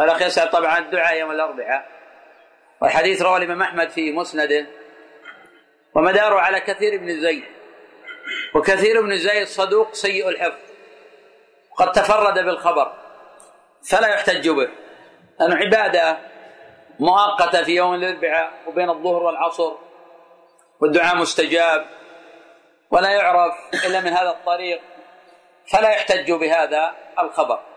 الأخ يسأل طبعا الدعاء يوم الأربعاء، والحديث رواه الإمام أحمد في مسنده ومداره على كثير بن زيد، وكثير بن زيد صدوق سيء الحفظ قد تفرد بالخبر فلا يحتج به، لأنه عبادة مؤقتة في يوم الأربعاء وبين الظهر والعصر، والدعاء مستجاب ولا يعرف إلا من هذا الطريق، فلا يحتج بهذا الخبر.